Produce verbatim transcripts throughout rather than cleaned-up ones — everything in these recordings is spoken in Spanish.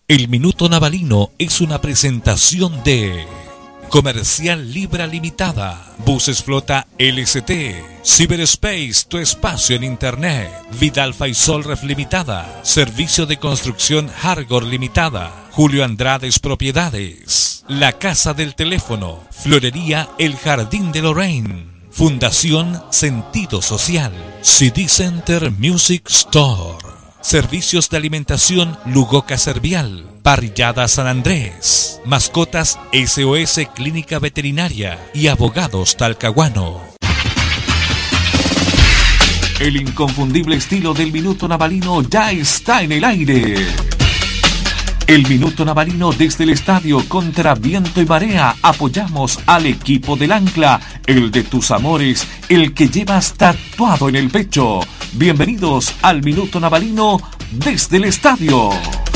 El Minuto Navalino es una presentación de Comercial Libra Limitada, Buses Flota L S T, Cyberspace, tu espacio en Internet, Vidal Faisol Ref Limitada, Servicio de Construcción Hargor Limitada, Julio Andrades Propiedades, La Casa del Teléfono, Florería El Jardín de Lorraine, Fundación Sentido Social, C D Center Music Store, Servicios de Alimentación Lugoca Servial, Parrillada San Andrés, Mascotas S O S Clínica Veterinaria y Abogados Talcahuano. El inconfundible estilo del Minuto Navalino ya está en el aire. El Minuto Navalino desde el estadio contra viento y marea. Apoyamos al equipo del Ancla, el de tus amores, el que llevas tatuado en el pecho. Bienvenidos al Minuto Navalino desde el estadio.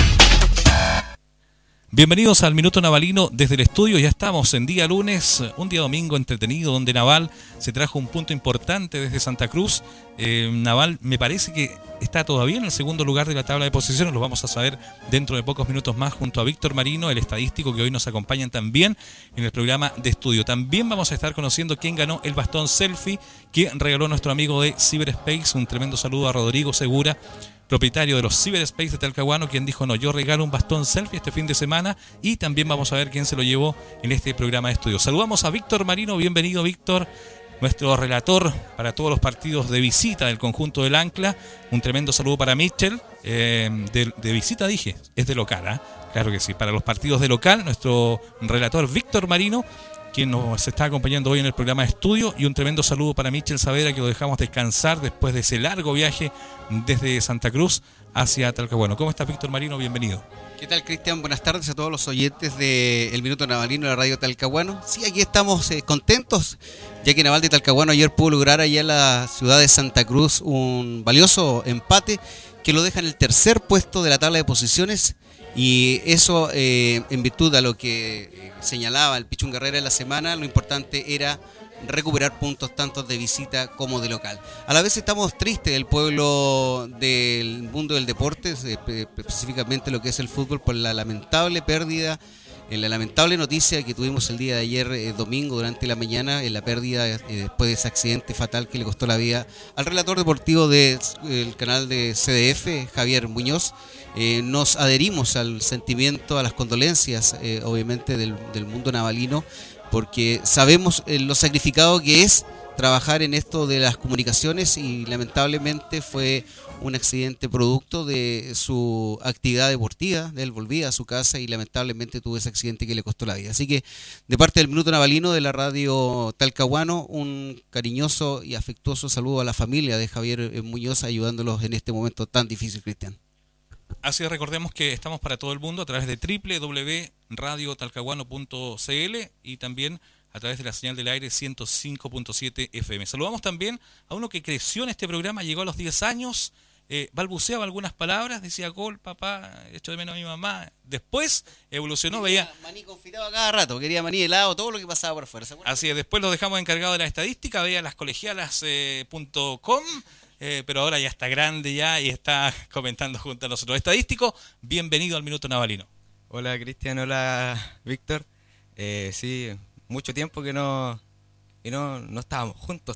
Bienvenidos al Minuto Navalino desde el estudio. Ya estamos en día lunes, un día domingo entretenido donde Naval se trajo un punto importante desde Santa Cruz. Eh, Naval me parece que está todavía en el segundo lugar de la tabla de posiciones. Lo vamos a saber dentro de pocos minutos más junto a Víctor Marino, el estadístico que hoy nos acompaña también en el programa de estudio. También vamos a estar conociendo quién ganó el bastón selfie que regaló nuestro amigo de Cyberspace. Un tremendo saludo a Rodrigo Segura, propietario de los Cyberspace de Talcahuano, quien dijo, no, yo regalo un bastón selfie este fin de semana, y también vamos a ver quién se lo llevó en este programa de estudio. Saludamos a Víctor Marino. Bienvenido, Víctor, nuestro relator para todos los partidos de visita del conjunto del Ancla. Un tremendo saludo para Mitchell, eh, de, de visita dije, es de local, ¿eh? Claro que sí, para los partidos de local, nuestro relator Víctor Marino, quien nos está acompañando hoy en el programa de estudio, y un tremendo saludo para Michel Saavedra, que lo dejamos descansar después de ese largo viaje desde Santa Cruz hacia Talcahuano. ¿Cómo estás, Víctor Marino? Bienvenido. ¿Qué tal, Cristian? Buenas tardes a todos los oyentes de El Minuto Navalino de la Radio Talcahuano. Sí, aquí estamos eh, contentos, ya que Naval de Talcahuano ayer pudo lograr allá en la ciudad de Santa Cruz un valioso empate que lo deja en el tercer puesto de la tabla de posiciones. Y eso, eh, en virtud a lo que eh, señalaba el Pichún Guerrera en la semana, lo importante era recuperar puntos tanto de visita como de local. A la vez estamos tristes, el pueblo del mundo del deporte, eh, específicamente lo que es el fútbol, por la lamentable pérdida, en la lamentable noticia que tuvimos el día de ayer, eh, domingo, durante la mañana, en la pérdida eh, después de ese accidente fatal que le costó la vida al relator deportivo del de, canal de C D F, Javier Muñoz. Eh, nos adherimos al sentimiento, a las condolencias, eh, obviamente, del, del mundo navalino, porque sabemos eh, lo sacrificado que es trabajar en esto de las comunicaciones, y lamentablemente fue un accidente producto de su actividad deportiva. Él volvía a su casa y lamentablemente tuvo ese accidente que le costó la vida. Así que, de parte del Minuto Navalino de la Radio Talcahuano, un cariñoso y afectuoso saludo a la familia de Javier Muñoz, ayudándolos en este momento tan difícil, Cristian. Así es, recordemos que estamos para todo el mundo a través de doble u doble u doble u punto radio talcahuano punto c l y también a través de la señal del aire ciento cinco punto siete F M. Saludamos también a uno que creció en este programa, llegó a los diez años, eh, balbuceaba algunas palabras, decía gol, papá, echo de menos a mi mamá. Después evolucionó, quería veía... maní confitado a cada rato, quería maní helado, todo lo que pasaba por afuera. Así es, después lo dejamos encargado de la estadística, veía las colegialas punto com. Eh, pero ahora ya está grande ya y está comentando junto a nosotros. Estadístico, bienvenido al Minuto Navalino. Hola, Cristian, hola, Víctor. Eh, sí, mucho tiempo que no, que no, no estábamos juntos.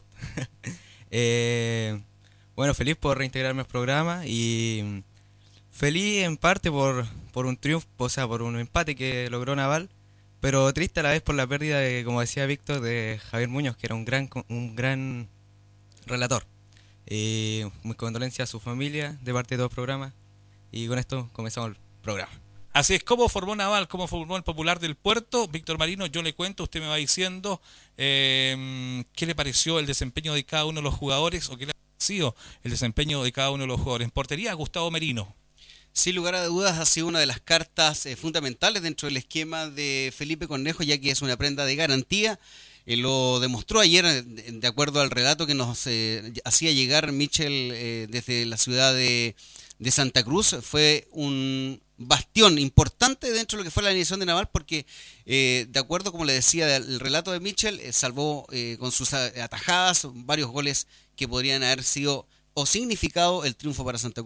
eh, bueno, feliz por reintegrarme al programa y feliz en parte por, por un triunfo, o sea, por un empate que logró Naval, pero triste a la vez por la pérdida de, como decía Víctor, de Javier Muñoz, que era un gran, un gran relator. Y muy condolencia a su familia de parte de todo el programa, y con esto comenzamos el programa. Así es, ¿cómo formó Naval? ¿Cómo formó el Popular del Puerto? Víctor Marino, yo le cuento, usted me va diciendo eh, qué le pareció el desempeño de cada uno de los jugadores, o qué le ha sido el desempeño de cada uno de los jugadores. En portería, Gustavo Merino. Sin lugar a dudas ha sido una de las cartas eh, fundamentales dentro del esquema de Felipe Cornejo, ya que es una prenda de garantía. Eh, lo demostró ayer, eh, de acuerdo al relato que nos eh, hacía llegar Michel eh, desde la ciudad de, de Santa Cruz. Fue un bastión importante dentro de lo que fue la alineación de Naval, porque eh, de acuerdo, como le decía, el relato de Michel, eh, salvó eh, con sus atajadas varios goles que podrían haber sido o significado el triunfo para Santa Cruz.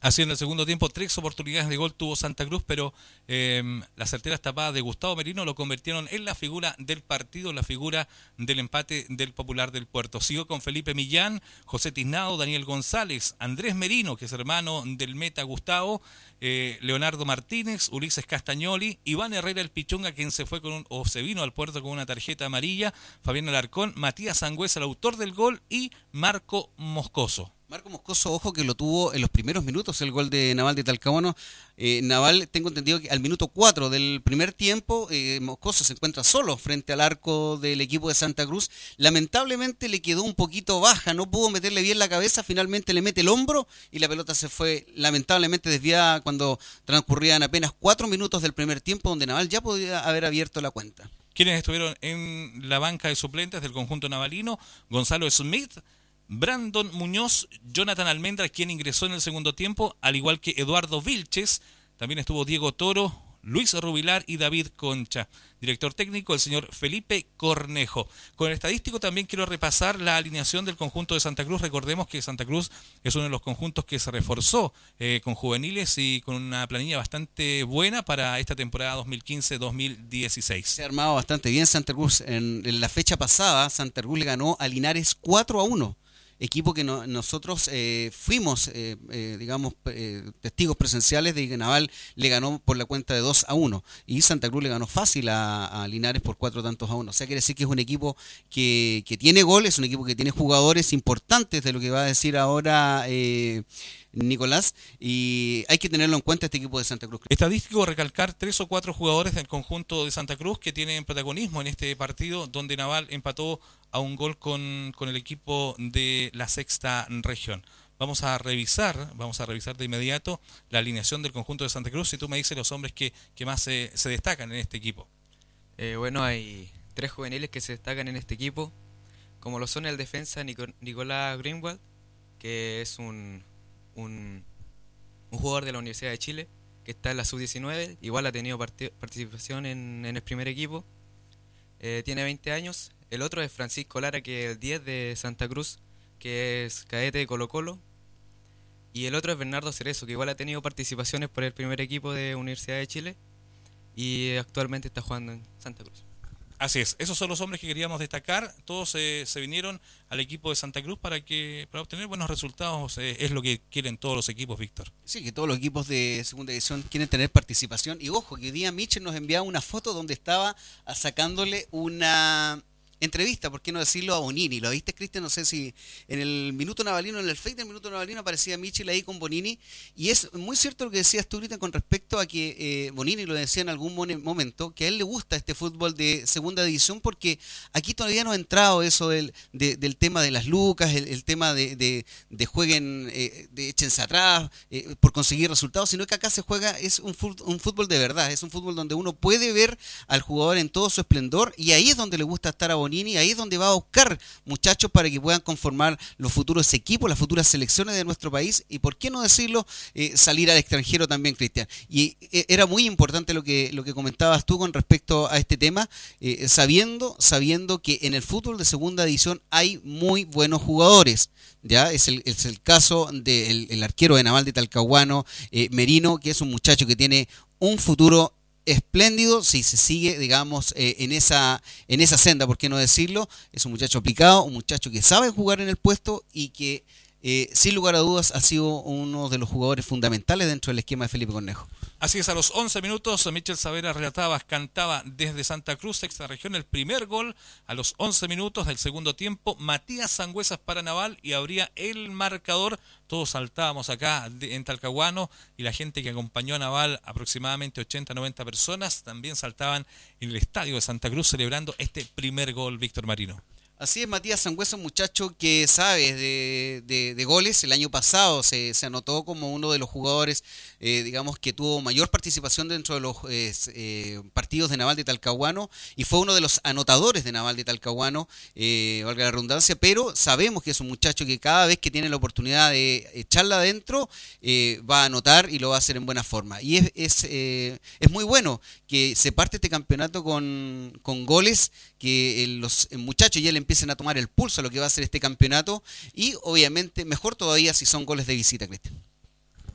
Así en el segundo tiempo, tres oportunidades de gol tuvo Santa Cruz, pero eh, las certeras tapadas de Gustavo Merino lo convirtieron en la figura del partido, la figura del empate del Popular del Puerto. Siguió con Felipe Millán, José Tiznado, Daniel González, Andrés Merino, que es hermano del meta Gustavo, eh, Leonardo Martínez, Ulises Castagnoli, Iván Herrera el Pichunga, quien se fue con un, o se vino al Puerto con una tarjeta amarilla, Fabián Alarcón, Matías Sangüesa, el autor del gol, y Marco Moscoso. Marco Moscoso, ojo que lo tuvo en los primeros minutos el gol de Naval de Talcahuano. Eh, Naval, tengo entendido que al minuto cuatro del primer tiempo, eh, Moscoso se encuentra solo frente al arco del equipo de Santa Cruz. Lamentablemente le quedó un poquito baja, no pudo meterle bien la cabeza, finalmente le mete el hombro y la pelota se fue lamentablemente desviada cuando transcurrían apenas cuatro minutos del primer tiempo, donde Naval ya podía haber abierto la cuenta. Quienes estuvieron en la banca de suplentes del conjunto navalino: Gonzalo Smith, Brandon Muñoz, Jonathan Almendra, quien ingresó en el segundo tiempo, al igual que Eduardo Vilches. También estuvo Diego Toro, Luis Rubilar y David Concha. Director técnico, el señor Felipe Cornejo. Con el estadístico también quiero repasar la alineación del conjunto de Santa Cruz. Recordemos que Santa Cruz es uno de los conjuntos que se reforzó eh, con juveniles y con una planilla bastante buena para esta temporada dos mil quince dos mil dieciséis. Se ha armado bastante bien Santa Cruz. En, en la fecha pasada, Santa Cruz le ganó a Linares cuatro a uno. Equipo que no, nosotros eh, fuimos, eh, eh, digamos, eh, testigos presenciales de que Naval le ganó por la cuenta de dos a uno y Santa Cruz le ganó fácil a, a Linares por cuatro tantos a uno. O sea, quiere decir que es un equipo que, que tiene goles, un equipo que tiene jugadores importantes, de lo que va a decir ahora eh, Nicolás, y hay que tenerlo en cuenta este equipo de Santa Cruz. Estadístico, recalcar tres o cuatro jugadores del conjunto de Santa Cruz que tienen protagonismo en este partido, donde Naval empató a un gol con, con el equipo de la sexta región. Vamos a revisar, vamos a revisar de inmediato la alineación del conjunto de Santa Cruz, y tú me dices los hombres que, que más se, se destacan en este equipo. Eh, bueno, hay tres juveniles que se destacan en este equipo, como lo son el defensa Nico, Nicolás Greenwald, que es un, un, un jugador de la Universidad de Chile, que está en la sub diecinueve, igual ha tenido part participación en, en el primer equipo, eh, tiene veinte años. El otro es Francisco Lara, que es el diez de Santa Cruz, que es cadete de Colo Colo. Y el otro es Bernardo Cerezo, que igual ha tenido participaciones por el primer equipo de Universidad de Chile y actualmente está jugando en Santa Cruz. Así es, esos son los hombres que queríamos destacar. Todos eh, se vinieron al equipo de Santa Cruz para que para obtener buenos resultados. Eh, es lo que quieren todos los equipos, Víctor. Sí, que todos los equipos de segunda división quieren tener participación. Y ojo, que hoy día Mitchell nos enviaba una foto donde estaba sacándole una entrevista, ¿por qué no decirlo?, a Bonini. ¿Lo viste, Cristian? No sé si en el Minuto Navalino, en el Face del Minuto Navalino aparecía Mitchell ahí con Bonini, y es muy cierto lo que decías tú ahorita con respecto a que eh, Bonini lo decía en algún momento, que a él le gusta este fútbol de segunda división, porque aquí todavía no ha entrado eso del, de, del tema de las lucas, el, el tema de, de, de jueguen, eh, de échense atrás eh, por conseguir resultados, sino que acá se juega, es un fútbol, un fútbol de verdad, es un fútbol donde uno puede ver al jugador en todo su esplendor, y ahí es donde le gusta estar a Bonini. Ahí es donde va a buscar muchachos para que puedan conformar los futuros equipos, las futuras selecciones de nuestro país, y por qué no decirlo, eh, salir al extranjero también, Cristian. Y eh, era muy importante lo que, lo que comentabas tú con respecto a este tema, eh, sabiendo, sabiendo que en el fútbol de segunda división hay muy buenos jugadores. Ya es el, es el caso del el arquero de Naval de Talcahuano, eh, Merino, que es un muchacho que tiene un futuro espléndido si se sigue, digamos, eh, en esa en esa senda, ¿por qué no decirlo? Es un muchacho aplicado, un muchacho que sabe jugar en el puesto y que eh, sin lugar a dudas ha sido uno de los jugadores fundamentales dentro del esquema de Felipe Cornejo. Así es, a los once minutos, Michel Savera relataba, cantaba desde Santa Cruz, sexta región, el primer gol. A los once minutos del segundo tiempo, Matías Sangüesas para Naval y abría el marcador. Todos saltábamos acá en Talcahuano, y la gente que acompañó a Naval, aproximadamente ochenta a noventa personas, también saltaban en el estadio de Santa Cruz celebrando este primer gol, Víctor Marino. Así es, Matías Sangüesa, un muchacho que sabe de, de, de goles. El año pasado se, se anotó como uno de los jugadores, eh, digamos, que tuvo mayor participación dentro de los eh, eh, partidos de Naval de Talcahuano, y fue uno de los anotadores de Naval de Talcahuano, eh, valga la redundancia, pero sabemos que es un muchacho que cada vez que tiene la oportunidad de echarla adentro, eh, va a anotar y lo va a hacer en buena forma. Y es, es, eh, es muy bueno que se parte este campeonato con, con goles, que los muchachos ya le empiecen a tomar el pulso a lo que va a ser este campeonato, y obviamente mejor todavía si son goles de visita, Cristian.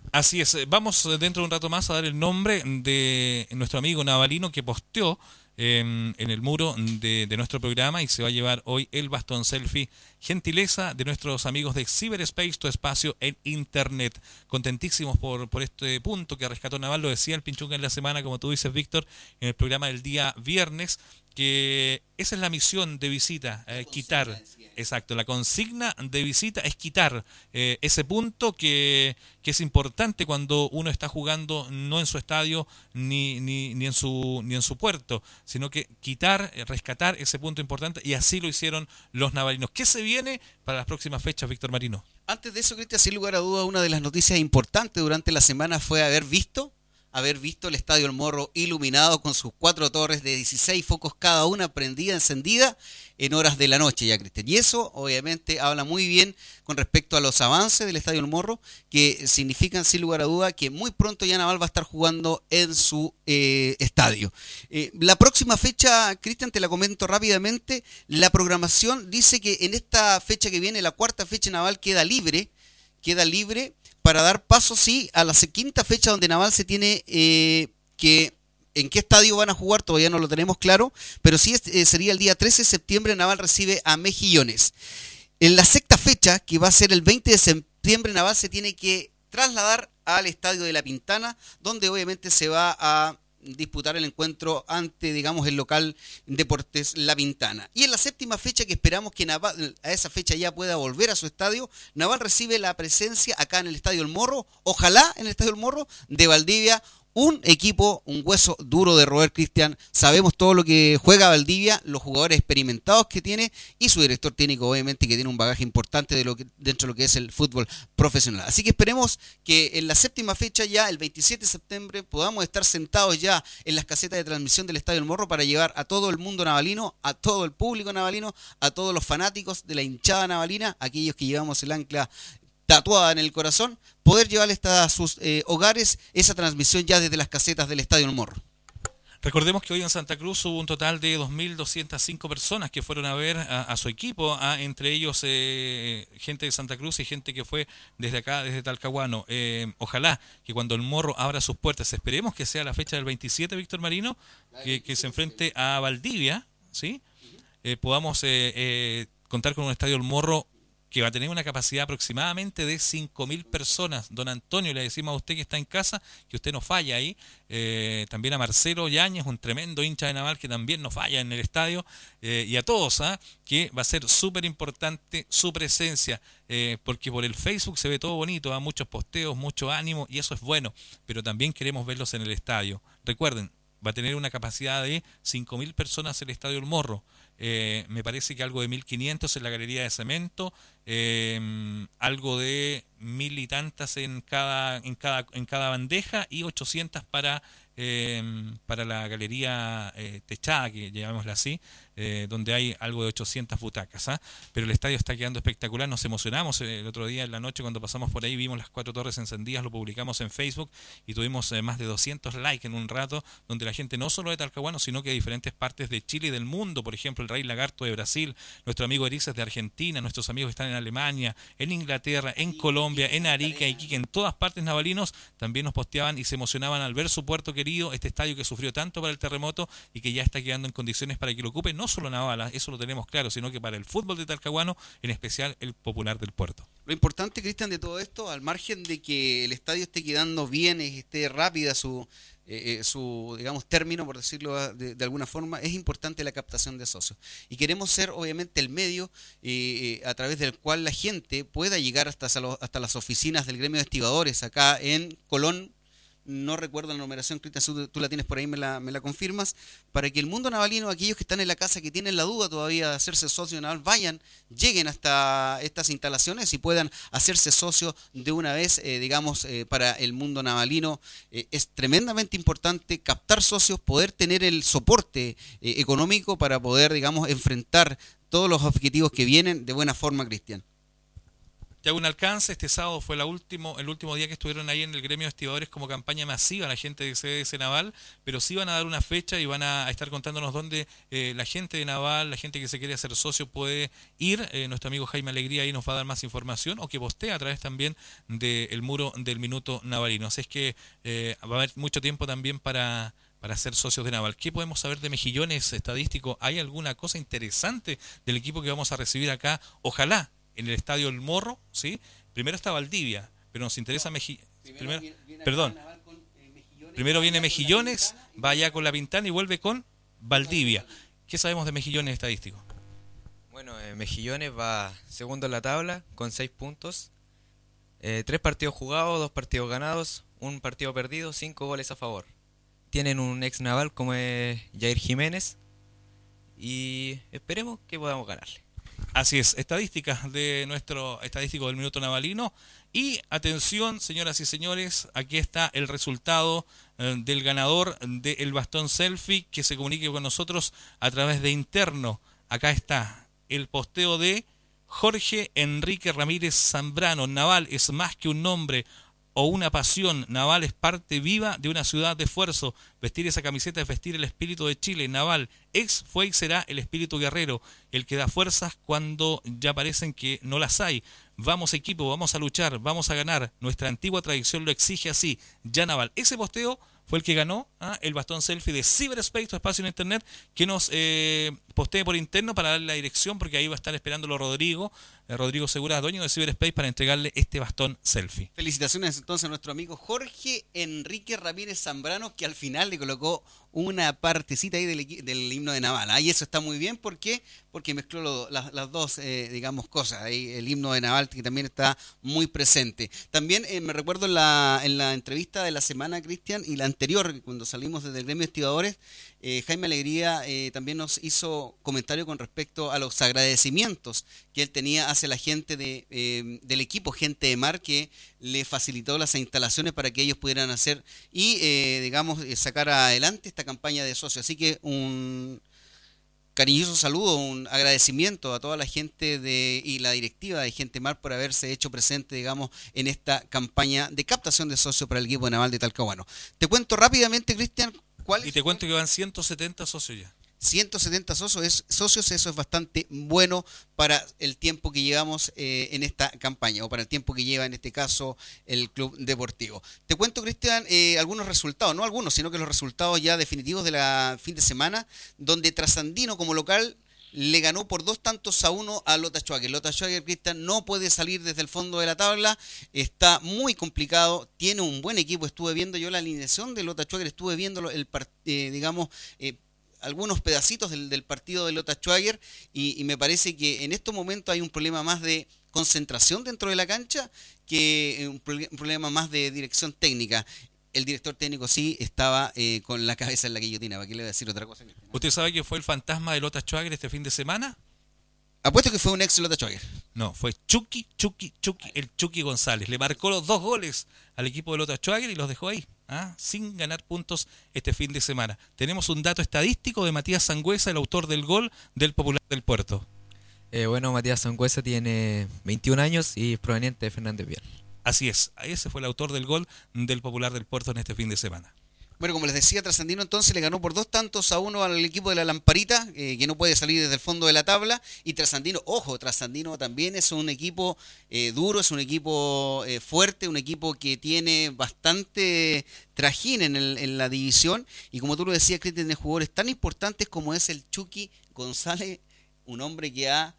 Así es, vamos dentro de un rato más a dar el nombre de nuestro amigo navalino que posteó eh, en el muro de, de nuestro programa y se va a llevar hoy el bastón selfie, gentileza de nuestros amigos de Cyberspace, tu espacio en Internet. Contentísimos por, por este punto que rescató Naval, lo decía el Pinchunga en la semana, como tú dices, Víctor, en el programa del día viernes, que esa es la misión de visita, eh, quitar, exacto, la consigna de visita es quitar eh, ese punto que, que es importante cuando uno está jugando no en su estadio ni, ni, ni en su ni en su puerto, sino que quitar, eh, rescatar ese punto importante, y así lo hicieron los navalinos. ¿Qué se viene para las próximas fechas, Víctor Marino? Antes de eso, Cristian, sin lugar a duda, una de las noticias importantes durante la semana fue haber visto haber visto el Estadio El Morro iluminado con sus cuatro torres de dieciséis focos cada una prendida, encendida en horas de la noche ya, Cristian. Y eso obviamente habla muy bien con respecto a los avances del Estadio El Morro, que significan sin lugar a duda que muy pronto ya Naval va a estar jugando en su eh, estadio. Eh, la próxima fecha, Cristian, te la comento rápidamente. La programación dice que en esta fecha que viene, la cuarta fecha, Naval queda libre, queda libre para dar paso, sí, a la quinta fecha donde Naval se tiene eh, que... ¿En qué estadio van a jugar? Todavía no lo tenemos claro, pero sí eh, sería el día trece de septiembre, Naval recibe a Mejillones. En la sexta fecha, que va a ser el veinte de septiembre, Naval se tiene que trasladar al estadio de La Pintana, donde obviamente se va a disputar el encuentro ante, digamos, el local Deportes La Pintana. Y en la séptima fecha, que esperamos que Naval a esa fecha ya pueda volver a su estadio, Naval recibe la presencia acá en el Estadio El Morro, ojalá en el Estadio El Morro, de Valdivia. Un equipo, un hueso duro de roer, Cristian. Sabemos todo lo que juega Valdivia, los jugadores experimentados que tiene y su director técnico, obviamente, que tiene un bagaje importante de lo que, dentro de lo que es el fútbol profesional. Así que esperemos que en la séptima fecha ya, el veintisiete de septiembre, podamos estar sentados ya en las casetas de transmisión del Estadio El Morro para llevar a todo el mundo navalino, a todo el público navalino, a todos los fanáticos de la hinchada navalina, aquellos que llevamos el ancla tatuada en el corazón, poder llevarles a sus eh, hogares esa transmisión ya desde las casetas del Estadio El Morro. Recordemos que hoy en Santa Cruz hubo un total de dos mil doscientas cinco personas que fueron a ver a, a su equipo, a, entre ellos eh, gente de Santa Cruz y gente que fue desde acá, desde Talcahuano. Eh, ojalá que cuando el Morro abra sus puertas, esperemos que sea la fecha del veintisiete, Víctor Marino, que, que se enfrente a Valdivia, ¿sí? Eh, podamos eh, eh, contar con un Estadio El Morro que va a tener una capacidad aproximadamente de cinco mil personas. Don Antonio, le decimos a usted que está en casa, que usted no falla ahí. Eh, también a Marcelo Yáñez, un tremendo hincha de Naval, que también no falla en el estadio. Eh, y a todos, ¿eh? que va a ser súper importante su presencia, eh, porque por el Facebook se ve todo bonito, ¿eh? muchos posteos, mucho ánimo, y eso es bueno. Pero también queremos verlos en el estadio. Recuerden, va a tener una capacidad de cinco mil personas el Estadio El Morro. Eh, me parece que algo de mil quinientos en la Galería de Cemento, eh, algo de mil y tantas en cada en cada en cada bandeja y ochocientas para eh, para la Galería eh, Techada, que llamémosla así, eh, donde hay algo de ochocientas butacas. ¿ah? Pero el estadio está quedando espectacular, nos emocionamos el otro día en la noche cuando pasamos por ahí, vimos las cuatro torres encendidas, lo publicamos en Facebook y tuvimos eh, más de doscientos likes en un rato, donde la gente no solo de Talcahuano, sino que de diferentes partes de Chile y del mundo, por ejemplo, el Rey Lagarto de Brasil, nuestro amigo Erices de Argentina, nuestros amigos que están en Alemania, en Inglaterra, en Colombia, en Arica, Iquique, en todas partes navalinos, también nos posteaban y se emocionaban al ver su puerto querido, este estadio que sufrió tanto para el terremoto y que ya está quedando en condiciones para que lo ocupe no solo Naval, eso lo tenemos claro, sino que para el fútbol de Talcahuano, en especial el popular del puerto. Lo importante, Cristian, de todo esto, al margen de que el estadio esté quedando bien, esté rápida su eh, su, digamos, término, por decirlo de, de alguna forma, es importante la captación de socios. Y queremos ser, obviamente, el medio eh, a través del cual la gente pueda llegar hasta, hasta las oficinas del gremio de estibadores acá en Colón. No recuerdo la numeración, Cristian, tú la tienes por ahí, me la, me la confirmas, para que el mundo navalino, aquellos que están en la casa, que tienen la duda todavía de hacerse socio naval, vayan, lleguen hasta estas instalaciones y puedan hacerse socios de una vez, eh, digamos, eh, para el mundo navalino. Eh, es tremendamente importante captar socios, poder tener el soporte eh, económico para poder, digamos, enfrentar todos los objetivos que vienen de buena forma, Cristian. Te hago un alcance, este sábado fue la último, el último día que estuvieron ahí en el gremio de estibadores como campaña masiva la gente de C D S Naval, pero sí van a dar una fecha y van a estar contándonos dónde eh, la gente de Naval, la gente que se quiere hacer socio puede ir. Eh, nuestro amigo Jaime Alegría ahí nos va a dar más información o que postea a través también del muro del Minuto Navalino. Así es que eh, va a haber mucho tiempo también para... para ser socios de Naval. ¿Qué podemos saber de Mejillones estadístico? ¿Hay alguna cosa interesante del equipo que vamos a recibir acá? Ojalá, en el Estadio El Morro, ¿sí? Primero está Valdivia, pero nos interesa Mejillones. Primero, viene, viene perdón. Con, eh, Mejillones, Primero viene Mejillones, va allá con La Pintana y vuelve con Valdivia. ¿Qué sabemos de Mejillones estadístico? Bueno, eh, Mejillones va segundo en la tabla con seis puntos. Eh, tres partidos jugados, dos partidos ganados, un partido perdido, cinco goles a favor. Tienen un ex naval como es Jair Jiménez y esperemos que podamos ganarle. Así es, estadísticas de nuestro estadístico del Minuto Navalino. Y atención, señoras y señores, aquí está el resultado eh, del ganador del bastón selfie que se comunique con nosotros a través de interno. Acá está el posteo de Jorge Enrique Ramírez Zambrano. Naval es más que un nombre o una pasión. Naval es parte viva de una ciudad de esfuerzo. Vestir esa camiseta es vestir el espíritu de Chile. Naval ex fue y será el espíritu guerrero, el que da fuerzas cuando ya parecen que no las hay. Vamos equipo, vamos a luchar, vamos a ganar. Nuestra antigua tradición lo exige así. Ya Naval. Ese posteo fue el que ganó ¿ah? el bastón selfie de Cyberspace, tu espacio en internet, que nos eh, postee por interno para darle la dirección, porque ahí va a estar esperándolo Rodrigo, eh, Rodrigo Segura, dueño de Cyberspace, para entregarle este bastón selfie. Felicitaciones entonces a nuestro amigo Jorge Enrique Ramírez Zambrano, que al final le colocó una partecita ahí del, del himno de Naval. Ahí eso está muy bien, ¿por qué? Porque mezcló lo, las, las dos, eh, digamos, cosas. Ahí el himno de Naval, que también está muy presente. También eh, me recuerdo en la, en la entrevista de la semana, Cristian, y la anterior, cuando salimos desde el gremio de estibadores, eh, Jaime Alegría eh, también nos hizo comentario con respecto a los agradecimientos que él tenía hacia la gente de, eh, del equipo Gente de Mar, que le facilitó las instalaciones para que ellos pudieran hacer y, eh, digamos, sacar adelante esta campaña de socios. Así que un cariñoso saludo, un agradecimiento a toda la gente de y la directiva de Gente Mar por haberse hecho presente, digamos, en esta campaña de captación de socios para el equipo naval de Talcahuano. Te cuento rápidamente, Cristian, ¿cuál es? Y te cuento que van ciento setenta socios ya. ciento setenta socios, es, socios, eso es bastante bueno para el tiempo que llevamos eh, en esta campaña, o para el tiempo que lleva en este caso el club deportivo. Te cuento, Cristian, eh, algunos resultados, no algunos, sino que los resultados ya definitivos de la fin de semana, donde Trasandino como local le ganó por dos tantos a uno a Lota Schwager. Lota Schwager, Cristian, no puede salir desde el fondo de la tabla, está muy complicado, tiene un buen equipo, estuve viendo yo la alineación de Lota Schwager, estuve viendo el eh, digamos, eh, algunos pedacitos del, del partido de Lota Schwager y, y me parece que en estos momentos hay un problema más de concentración dentro de la cancha que un, pro, un problema más de dirección técnica. El director técnico sí estaba eh, con la cabeza en la guillotina. ¿Para qué le voy a decir otra cosa? ¿Usted sabe que fue el fantasma de Lota Schwager este fin de semana? Apuesto que fue un ex Lota Schwager. No, fue Chucky, Chucky, Chucky, el Chucky González. Le marcó los dos goles al equipo de Lota Schwager y los dejó ahí, ¿ah? sin ganar puntos este fin de semana. Tenemos un dato estadístico de Matías Sangüesa, el autor del gol del Popular del Puerto. Eh, bueno, Matías Sangüesa tiene veintiún años y es proveniente de Fernández Vial. Así es, ese fue el autor del gol del Popular del Puerto en este fin de semana. Bueno, como les decía, Trasandino entonces le ganó por dos tantos a uno al equipo de la Lamparita, eh, que no puede salir desde el fondo de la tabla. Y Trasandino, ojo, Trasandino también es un equipo eh, duro, es un equipo eh, fuerte, un equipo que tiene bastante trajín en, el, en la división. Y como tú lo decías, Cristian, tiene jugadores tan importantes como es el Chucky González, un hombre que ha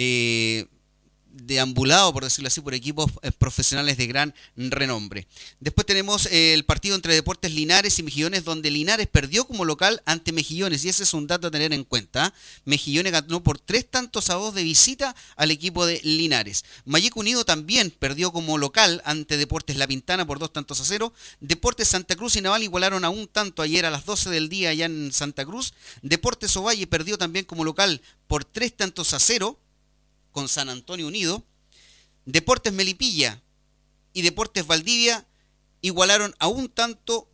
Eh, deambulado, por decirlo así, por equipos eh, profesionales de gran renombre. Después tenemos eh, el partido entre Deportes Linares y Mejillones, donde Linares perdió como local ante Mejillones, y ese es un dato a tener en cuenta. ¿eh? Mejillones ganó por tres tantos a dos de visita al equipo de Linares. Mayeco Unido también perdió como local ante Deportes La Pintana por dos tantos a cero. Deportes Santa Cruz y Naval igualaron a un tanto ayer a las doce del día allá en Santa Cruz. Deportes Ovalle perdió también como local por tres tantos a cero con San Antonio Unido. Deportes Melipilla y Deportes Valdivia igualaron a un tanto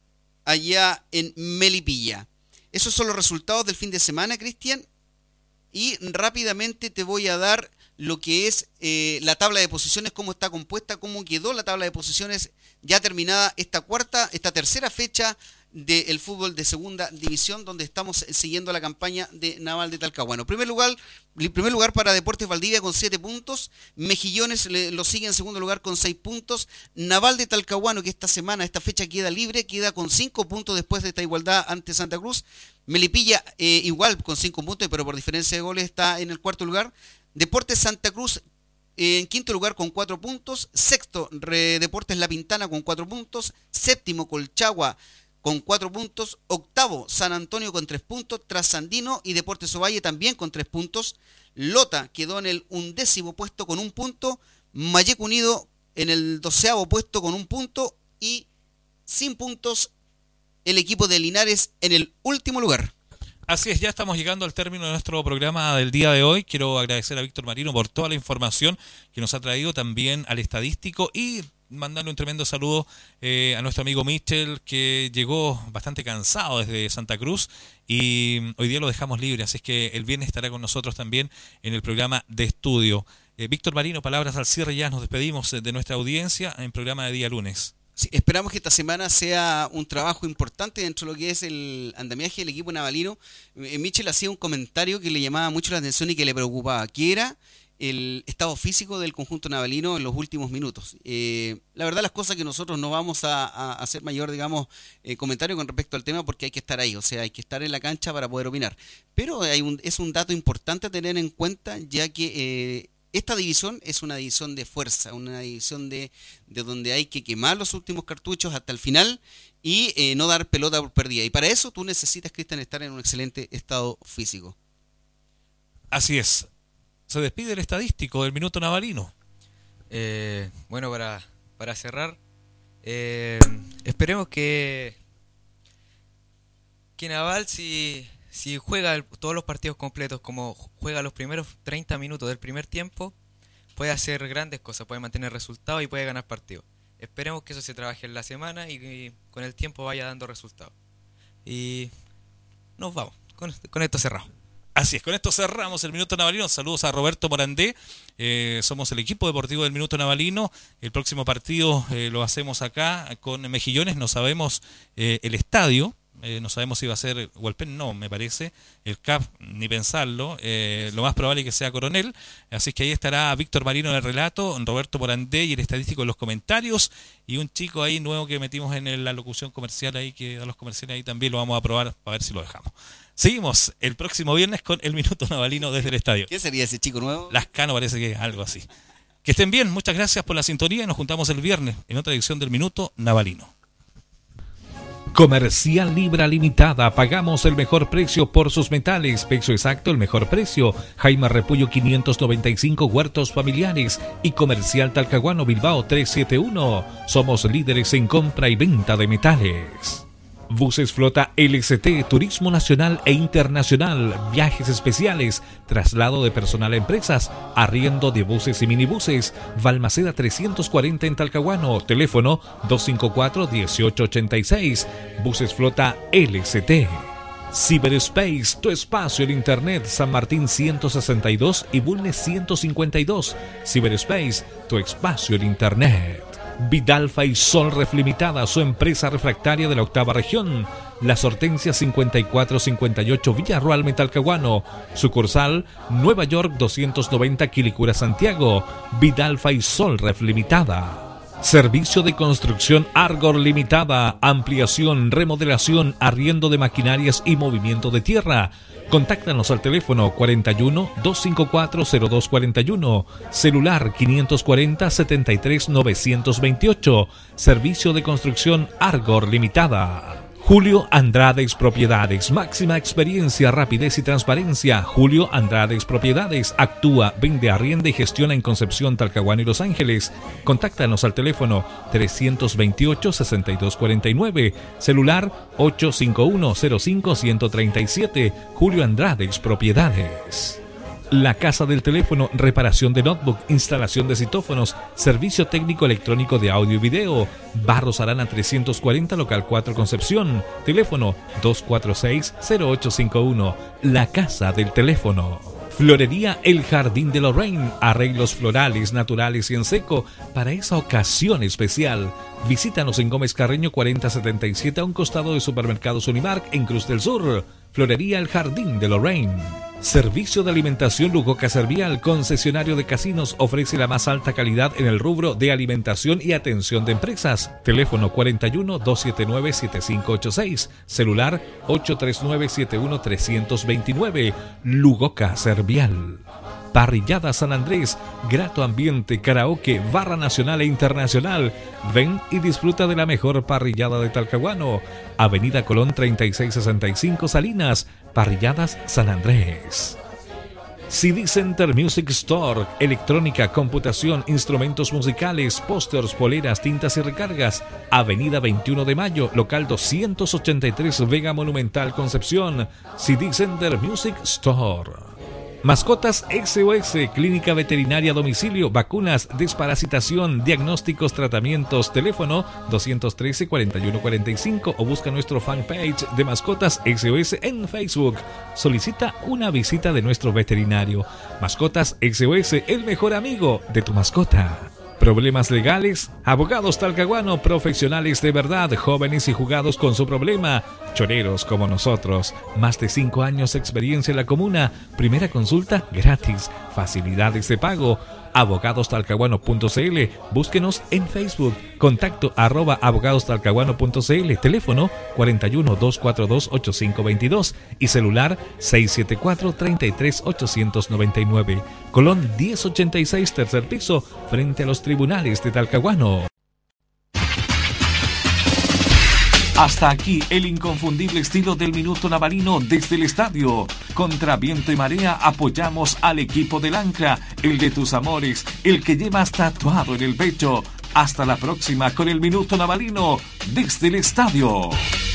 allá en Melipilla. Esos son los resultados del fin de semana, Cristian, y rápidamente te voy a dar lo que es eh, la tabla de posiciones, cómo está compuesta, cómo quedó la tabla de posiciones ya terminada esta cuarta, esta tercera fecha del fútbol de segunda división, donde estamos siguiendo la campaña de Naval de Talcahuano. Primer lugar, primer lugar para Deportes Valdivia con siete puntos, Mejillones le, lo sigue en segundo lugar con seis puntos, Naval de Talcahuano, que esta semana, esta fecha queda libre, queda con cinco puntos después de esta igualdad ante Santa Cruz. Melipilla eh, igual con cinco puntos, pero por diferencia de goles está en el cuarto lugar. Deportes Santa Cruz eh, en quinto lugar con cuatro puntos, sexto Re Deportes La Pintana con cuatro puntos, séptimo Colchagua con cuatro puntos, octavo San Antonio con tres puntos, Trasandino y Deportes Ovalle también con tres puntos, Lota quedó en el undécimo puesto con un punto, Mayeco Unido en el doceavo puesto con un punto y sin puntos el equipo de Linares en el último lugar. Así es, ya estamos llegando al término de nuestro programa del día de hoy. Quiero agradecer a Víctor Marino por toda la información que nos ha traído, también al estadístico, y mandarle un tremendo saludo eh, a nuestro amigo Michel, que llegó bastante cansado desde Santa Cruz y hoy día lo dejamos libre, así es que el viernes estará con nosotros también en el programa de estudio. Eh, Víctor Marino, palabras al cierre, ya nos despedimos de nuestra audiencia en el programa de día lunes. Sí, esperamos que esta semana sea un trabajo importante dentro de lo que es el andamiaje del equipo navalino. Eh, Michel hacía un comentario que le llamaba mucho la atención y que le preocupaba, que era el estado físico del conjunto navalino en los últimos minutos. Eh, la verdad, las cosas que nosotros no vamos a, a hacer mayor, digamos, eh, comentario con respecto al tema, porque hay que estar ahí, o sea, hay que estar en la cancha para poder opinar. Pero hay un, es un dato importante a tener en cuenta, ya que eh, esta división es una división de fuerza, una división de, de donde hay que quemar los últimos cartuchos hasta el final y eh, no dar pelota por perdida. Y para eso tú necesitas, Cristian, estar en un excelente estado físico. Así es. Se despide el estadístico del Minuto Navalino. Eh, bueno, para, para cerrar, eh, esperemos que, que Naval, si, si juega el, todos los partidos completos, como juega los primeros treinta minutos del primer tiempo, puede hacer grandes cosas, puede mantener resultados y puede ganar partidos. Esperemos que eso se trabaje en la semana y que con el tiempo vaya dando resultados. Y nos vamos, con, con esto cerrado. Así es, con esto cerramos el Minuto Navalino. Saludos a Roberto Morandé. Eh, somos el equipo deportivo del Minuto Navalino. El próximo partido eh, lo hacemos acá con Mejillones. No sabemos eh, el estadio. Eh, no sabemos si va a ser Hualpén, no, me parece. El C A P, ni pensarlo. Eh, lo más probable es que sea Coronel. Así que ahí estará Víctor Marino en el relato, Roberto Morandé y el estadístico en los comentarios. Y un chico ahí nuevo que metimos en la locución comercial ahí, que da los comerciales ahí también, lo vamos a probar para ver si lo dejamos. Seguimos el próximo viernes con el Minuto Navalino desde el estadio. ¿Qué sería ese chico nuevo? Lascano, parece que es algo así. Que estén bien, muchas gracias por la sintonía y nos juntamos el viernes en otra edición del Minuto Navalino. Comercial Libra Limitada, pagamos el mejor precio por sus metales, peso exacto el mejor precio. Jaime Repullo quinientos noventa y cinco, Huertos Familiares y Comercial Talcahuano Bilbao trescientos setenta y uno. Somos líderes en compra y venta de metales. Buses Flota L S T, turismo nacional e internacional, viajes especiales, traslado de personal a empresas, arriendo de buses y minibuses. Balmaceda trescientos cuarenta en Talcahuano, teléfono dos cinco cuatro, uno ocho ocho seis. Buses Flota L S T. Cyberspace, tu espacio en Internet, San Martín ciento sesenta y dos y Bulnes ciento cincuenta y dos. Cyberspace, tu espacio en Internet. Vidalfa y Sol Ref Limitada, su empresa refractaria de la octava región. Las Hortensias cincuenta y cuatro cincuenta y ocho Villarroel Talcahuano. Sucursal Nueva York doscientos noventa Quilicura Santiago. Vidalfa y Sol Ref Limitada. Servicio de construcción Argor Limitada. Ampliación, remodelación, arriendo de maquinarias y movimiento de tierra. Contáctanos al teléfono cuarenta y uno, doscientos cincuenta y cuatro, cero dos cuarenta y uno, celular quinientos cuarenta, setenta y tres, novecientos veintiocho, servicio de construcción Argor Limitada. Julio Andrades Propiedades, máxima experiencia, rapidez y transparencia. Julio Andrades Propiedades, actúa, vende, arrienda y gestiona en Concepción, Talcahuano y Los Ángeles. Contáctanos al teléfono trescientos veintiocho, sesenta y dos cuarenta y nueve, celular ochocientos cincuenta y uno, cero cinco, ciento treinta y siete. Julio Andrades Propiedades. La Casa del Teléfono, reparación de notebook, instalación de citófonos, servicio técnico electrónico de audio y video. Barros Arana trescientos cuarenta, local cuatro Concepción. Teléfono dos cuatro seis, cero ocho cinco uno. La Casa del Teléfono. Florería El Jardín de Lorraine, arreglos florales, naturales y en seco para esa ocasión especial. Visítanos en Gómez Carreño cuarenta setenta y siete a un costado de Supermercados Unimark en Cruz del Sur. Florería El Jardín de Lorraine. Servicio de alimentación Lugoca Servial, concesionario de casinos, ofrece la más alta calidad en el rubro de alimentación y atención de empresas. Teléfono cuarenta y uno, doscientos setenta y nueve, setenta y cinco ochenta y seis, celular ocho tres nueve, setenta y uno, trescientos veintinueve. Lugoca Servial. Parrillada San Andrés, grato ambiente, karaoke, barra nacional e internacional. Ven y disfruta de la mejor parrillada de Talcahuano. Avenida Colón treinta y seis sesenta y cinco Salinas, Parrilladas San Andrés. C D Center Music Store, electrónica, computación, instrumentos musicales, pósters, poleras, tintas y recargas. Avenida veintiuno de Mayo, local doscientos ochenta y tres, Vega Monumental, Concepción. C D Center Music Store. Mascotas S O S, clínica veterinaria a domicilio, vacunas, desparasitación, diagnósticos, tratamientos, teléfono dos trece, cuarenta y uno cuarenta y cinco o busca nuestro fanpage de Mascotas S O S en Facebook. Solicita una visita de nuestro veterinario. Mascotas S O S, el mejor amigo de tu mascota. ¿Problemas legales? Abogados Talcahuano, profesionales de verdad, jóvenes y jugados con su problema. Choreros como nosotros. Más de cinco años de experiencia en la comuna. Primera consulta gratis. Facilidades de pago. abogados talcahuano punto c l. Búsquenos en Facebook. Contacto arroba abogados talcahuano punto c l. Teléfono cuarenta y uno, doscientos cuarenta y dos, ochenta y cinco veintidós y celular seiscientos setenta y cuatro, treinta y tres, ochocientos noventa y nueve. Colón diez ochenta y seis, tercer piso, frente a los tribunales de Talcahuano. Hasta aquí el inconfundible estilo del Minuto Navalino desde el estadio. Contra viento y marea apoyamos al equipo del Ancla, el de tus amores, el que llevas tatuado en el pecho. Hasta la próxima con el Minuto Navalino desde el estadio.